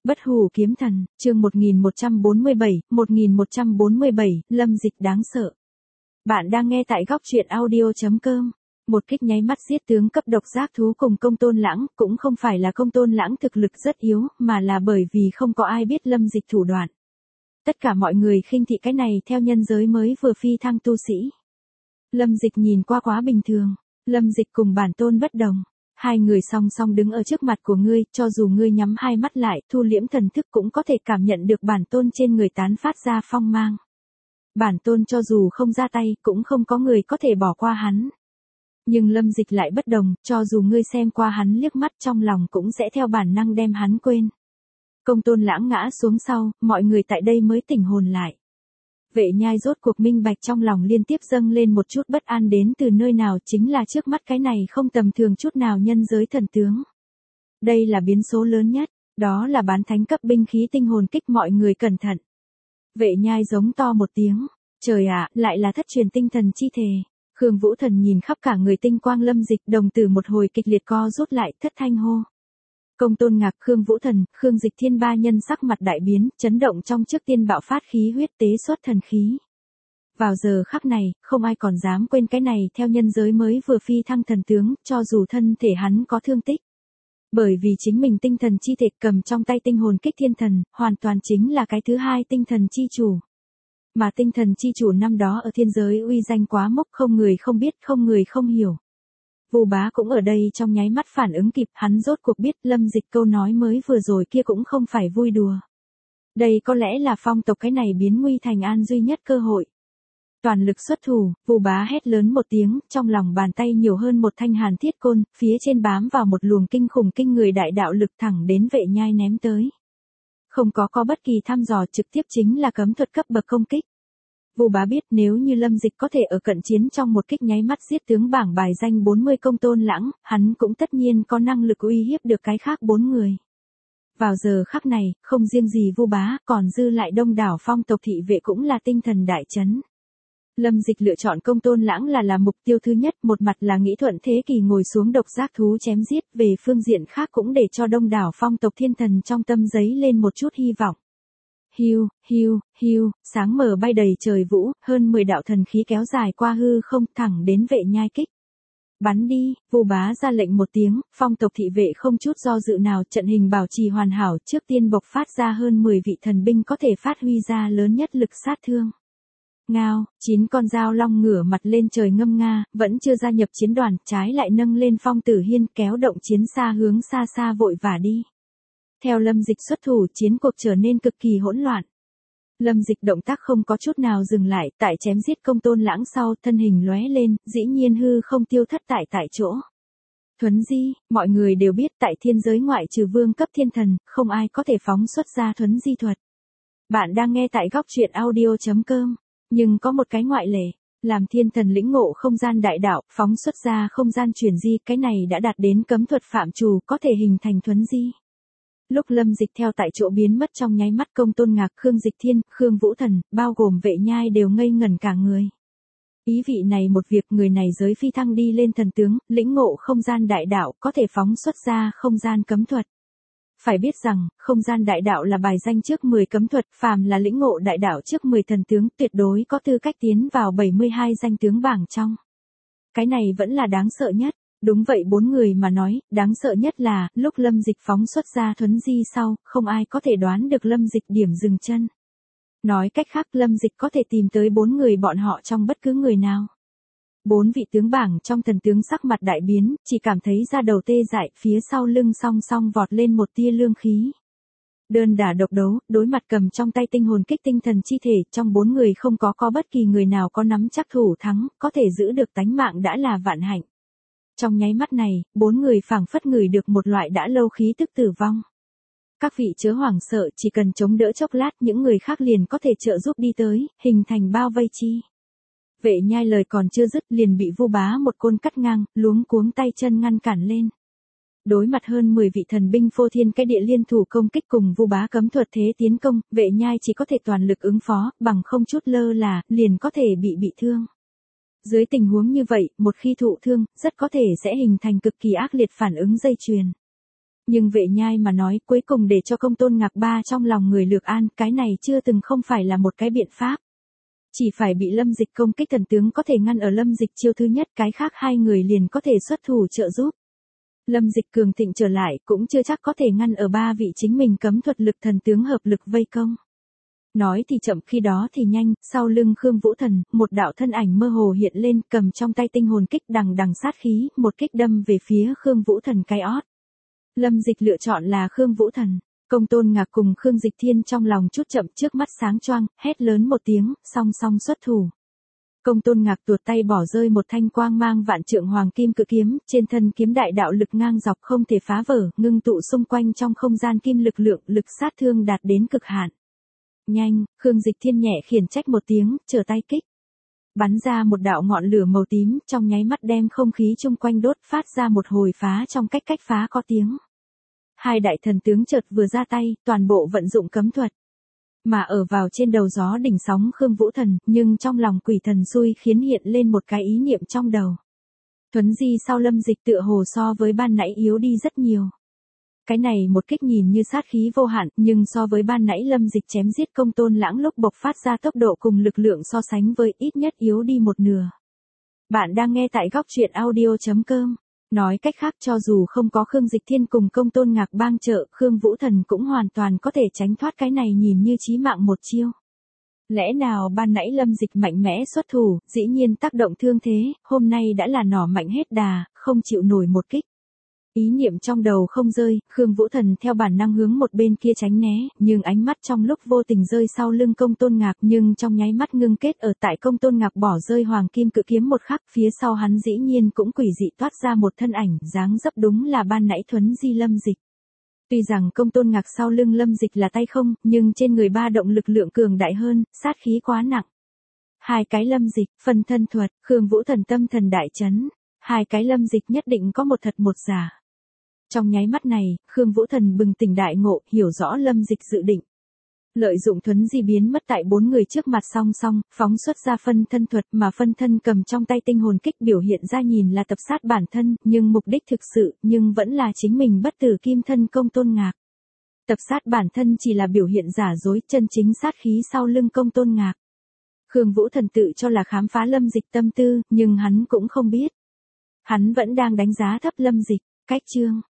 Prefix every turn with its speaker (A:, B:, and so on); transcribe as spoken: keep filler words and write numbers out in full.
A: Bất hủ kiếm thần, chương một nghìn một trăm bốn mươi bảy, một nghìn một trăm bốn mươi bảy, Lâm Dịch đáng sợ. Bạn đang nghe tại góc truyện audio chấm com. Một kích nháy mắt giết tướng cấp độc giác thú cùng Công Tôn Lãng, cũng không phải là Công Tôn Lãng thực lực rất yếu, mà là bởi vì không có ai biết Lâm Dịch thủ đoạn. Tất cả mọi người khinh thị cái này theo nhân giới mới vừa phi thăng tu sĩ. Lâm Dịch nhìn qua quá bình thường, Lâm Dịch cùng bản tôn bất đồng. Hai người song song đứng ở trước mặt của ngươi, cho dù ngươi nhắm hai mắt lại, thu liễm thần thức cũng có thể cảm nhận được bản tôn trên người tán phát ra phong mang. Bản tôn cho dù không ra tay, cũng không có người có thể bỏ qua hắn. Nhưng Lâm Dịch lại bất đồng, cho dù ngươi xem qua hắn liếc mắt trong lòng cũng sẽ theo bản năng đem hắn quên. Công Tôn Lãng ngã xuống sau, mọi người tại đây mới tỉnh hồn lại. Vệ Nhai rốt cuộc minh bạch trong lòng liên tiếp dâng lên một chút bất an đến từ nơi nào, chính là trước mắt cái này không tầm thường chút nào nhân giới thần tướng. Đây là biến số lớn nhất, đó là bán thánh cấp binh khí tinh hồn kích, mọi người cẩn thận. Vệ Nhai giống to một tiếng, trời ạ, lại là thất truyền tinh thần chi thể. Khương Vũ Thần nhìn khắp cả người tinh quang Lâm Dịch, đồng tử một hồi kịch liệt co rút lại, thất thanh hô. Công Tôn Ngạc, Khương Vũ Thần, Khương Dịch Thiên ba nhân sắc mặt đại biến, chấn động trong trước tiên bạo phát khí huyết tế xuất thần khí. Vào giờ khắc này, không ai còn dám quên cái này theo nhân giới mới vừa phi thăng thần tướng, cho dù thân thể hắn có thương tích. Bởi vì chính mình tinh thần chi thể cầm trong tay tinh hồn kích thiên thần, hoàn toàn chính là cái thứ hai tinh thần chi chủ. Mà tinh thần chi chủ năm đó ở thiên giới uy danh quá mốc, không người không biết, không người không hiểu. Vu Bá cũng ở đây trong nháy mắt phản ứng kịp, hắn rốt cuộc biết Lâm Dịch câu nói mới vừa rồi kia cũng không phải vui đùa. Đây có lẽ là phong tộc cái này biến nguy thành an duy nhất cơ hội. Toàn lực xuất thủ, Vu Bá hét lớn một tiếng, trong lòng bàn tay nhiều hơn một thanh hàn thiết côn, phía trên bám vào một luồng kinh khủng kinh người đại đạo lực thẳng đến Vệ Nhai ném tới. Không có có bất kỳ thăm dò, trực tiếp chính là cấm thuật cấp bậc công kích. Vu Bá biết nếu như Lâm Dịch có thể ở cận chiến trong một kích nháy mắt giết tướng bảng bài danh bốn mươi Công Tôn Lãng, hắn cũng tất nhiên có năng lực uy hiếp được cái khác bốn người. Vào giờ khắc này, không riêng gì Vu Bá, còn dư lại đông đảo phong tộc thị vệ cũng là tinh thần đại chấn. Lâm Dịch lựa chọn Công Tôn Lãng là là mục tiêu thứ nhất, một mặt là nghĩ thuận thế kỳ ngồi xuống độc giác thú chém giết, về phương diện khác cũng để cho đông đảo phong tộc thiên thần trong tâm giấy lên một chút hy vọng. Hiu, hiu, hiu, sáng mở bay đầy trời vũ, hơn mười đạo thần khí kéo dài qua hư không thẳng đến Vệ Nhai kích. Bắn đi, Vu Bá ra lệnh một tiếng, phong tộc thị vệ không chút do dự nào, trận hình bảo trì hoàn hảo, trước tiên bộc phát ra hơn mười vị thần binh có thể phát huy ra lớn nhất lực sát thương. Ngao, chín con dao long ngửa mặt lên trời ngâm nga, vẫn chưa gia nhập chiến đoàn, trái lại nâng lên phong tử hiên kéo động chiến xa hướng xa xa vội vã đi. Theo Lâm Dịch xuất thủ, chiến cuộc trở nên cực kỳ hỗn loạn. Lâm Dịch động tác không có chút nào dừng lại, tại chém giết Công Tôn Lãng sau, thân hình lóe lên, dĩ nhiên hư không tiêu thất tại tại chỗ. Thuấn di, mọi người đều biết tại thiên giới ngoại trừ vương cấp thiên thần, không ai có thể phóng xuất ra thuấn di thuật. Bạn đang nghe tại góc truyện audio chấm com, nhưng có một cái ngoại lệ, làm thiên thần lĩnh ngộ không gian đại đạo, phóng xuất ra không gian chuyển di, cái này đã đạt đến cấm thuật phạm trù, có thể hình thành thuấn di. Lúc Lâm Dịch theo tại chỗ biến mất trong nháy mắt, Công Tôn Ngạc, Khương Dịch Thiên, Khương Vũ Thần, bao gồm Vệ Nhai đều ngây ngẩn cả người. Ý vị này một việc, người này giới phi thăng đi lên thần tướng, lĩnh ngộ không gian đại đạo, có thể phóng xuất ra không gian cấm thuật. Phải biết rằng, không gian đại đạo là bài danh trước mười cấm thuật, phàm là lĩnh ngộ đại đạo trước mười thần tướng, tuyệt đối có tư cách tiến vào bảy mươi hai danh tướng bảng trong. Cái này vẫn là đáng sợ nhất. Đúng vậy, bốn người mà nói, đáng sợ nhất là, lúc Lâm Dịch phóng xuất ra thuấn di sau, không ai có thể đoán được Lâm Dịch điểm dừng chân. Nói cách khác, Lâm Dịch có thể tìm tới bốn người bọn họ trong bất cứ người nào. Bốn vị tướng bảng trong thần tướng sắc mặt đại biến, chỉ cảm thấy da đầu tê dại, phía sau lưng song song vọt lên một tia lương khí. Đơn đả độc đấu, đối mặt cầm trong tay tinh hồn kích tinh thần chi thể, trong bốn người không có có bất kỳ người nào có nắm chắc thủ thắng, có thể giữ được tánh mạng đã là vạn hạnh. Trong nháy mắt này, bốn người phảng phất ngửi được một loại đã lâu khí tức tử vong. Các vị chớ hoảng sợ, chỉ cần chống đỡ chốc lát, những người khác liền có thể trợ giúp đi tới, hình thành bao vây chi. Vệ Nhai lời còn chưa dứt, liền bị Vu Bá một côn cắt ngang, luống cuống tay chân ngăn cản lên. Đối mặt hơn mười vị thần binh phô thiên cái địa liên thủ công kích cùng Vu Bá cấm thuật thế tiến công, Vệ Nhai chỉ có thể toàn lực ứng phó, bằng không chút lơ là, liền có thể bị bị thương. Dưới tình huống như vậy, một khi thụ thương, rất có thể sẽ hình thành cực kỳ ác liệt phản ứng dây chuyền. Nhưng vệ nhai mà nói cuối cùng để cho Công Tôn Ngạc Ba trong lòng người Lược An, cái này chưa từng không phải là một cái biện pháp. Chỉ phải bị Lâm Dịch công kích thần tướng có thể ngăn ở Lâm Dịch chiêu thứ nhất, cái khác hai người liền có thể xuất thủ trợ giúp. Lâm Dịch cường thịnh trở lại cũng chưa chắc có thể ngăn ở ba vị chính mình cấm thuật lực thần tướng hợp lực vây công. Nói thì chậm khi đó thì nhanh, sau lưng Khương Vũ Thần, một đạo thân ảnh mơ hồ hiện lên, cầm trong tay tinh hồn kích đằng đằng sát khí, một kích đâm về phía Khương Vũ Thần cái ót. Lâm Dịch lựa chọn là Khương Vũ Thần. Công Tôn Ngạc cùng Khương Dịch Thiên trong lòng chút chậm, trước mắt sáng choang, hét lớn một tiếng, song song xuất thủ. Công Tôn Ngạc tuột tay bỏ rơi một thanh quang mang vạn trượng hoàng kim cự kiếm, trên thân kiếm đại đạo lực ngang dọc không thể phá vỡ, ngưng tụ xung quanh trong không gian kim lực lượng, lực sát thương đạt đến cực hạn. Nhanh, Khương Dịch Thiên nhẹ khiển trách một tiếng, trở tay kích. Bắn ra một đạo ngọn lửa màu tím, trong nháy mắt đem không khí chung quanh đốt, phát ra một hồi phá trong cách cách phá có tiếng. Hai đại thần tướng chợt vừa ra tay, toàn bộ vận dụng cấm thuật. Mà ở vào trên đầu gió đỉnh sóng Khương Vũ Thần, nhưng trong lòng quỷ thần xui khiến hiện lên một cái ý niệm trong đầu. Thuấn di sau Lâm Dịch tựa hồ so với ban nãy yếu đi rất nhiều. Cái này một kích nhìn như sát khí vô hạn, nhưng so với ban nãy Lâm Dịch chém giết Công Tôn Lãng lúc bộc phát ra tốc độ cùng lực lượng so sánh với ít nhất yếu đi một nửa. Bạn đang nghe tại góc truyện audio chấm com. Nói cách khác cho dù không có Khương Dịch Thiên cùng Công Tôn Ngạc bang trợ, Khương Vũ Thần cũng hoàn toàn có thể tránh thoát cái này nhìn như chí mạng một chiêu. Lẽ nào ban nãy Lâm Dịch mạnh mẽ xuất thủ, dĩ nhiên tác động thương thế, hôm nay đã là nỏ mạnh hết đà, không chịu nổi một kích. Ý niệm trong đầu không rơi, Khương Vũ Thần theo bản năng hướng một bên kia tránh né, nhưng ánh mắt trong lúc vô tình rơi sau lưng Công Tôn Ngạc, nhưng trong nháy mắt ngưng kết ở tại Công Tôn Ngạc bỏ rơi hoàng kim cự kiếm một khắc, phía sau hắn dĩ nhiên cũng quỷ dị toát ra một thân ảnh, dáng dấp đúng là ban nãy thuấn di Lâm Dịch. Tuy rằng Công Tôn Ngạc sau lưng Lâm Dịch là tay không, nhưng trên người ba động lực lượng cường đại hơn, sát khí quá nặng. Hai cái Lâm Dịch, phân thân thuật, Khương Vũ Thần tâm thần đại chấn. Hai cái Lâm Dịch nhất định có một thật một giả. Trong nháy mắt này, Khương Vũ Thần bừng tỉnh đại ngộ, hiểu rõ Lâm Dịch dự định. Lợi dụng thuấn di biến mất tại bốn người trước mặt song song, phóng xuất ra phân thân thuật mà phân thân cầm trong tay tinh hồn kích biểu hiện ra nhìn là tập sát bản thân, nhưng mục đích thực sự, nhưng vẫn là chính mình bất tử kim thân Công Tôn Ngạc. Tập sát bản thân chỉ là biểu hiện giả dối, chân chính sát khí sau lưng Công Tôn Ngạc. Khương Vũ Thần tự cho là khám phá Lâm Dịch tâm tư, nhưng hắn cũng không biết. Hắn vẫn đang đánh giá thấp Lâm Dịch. Cách chương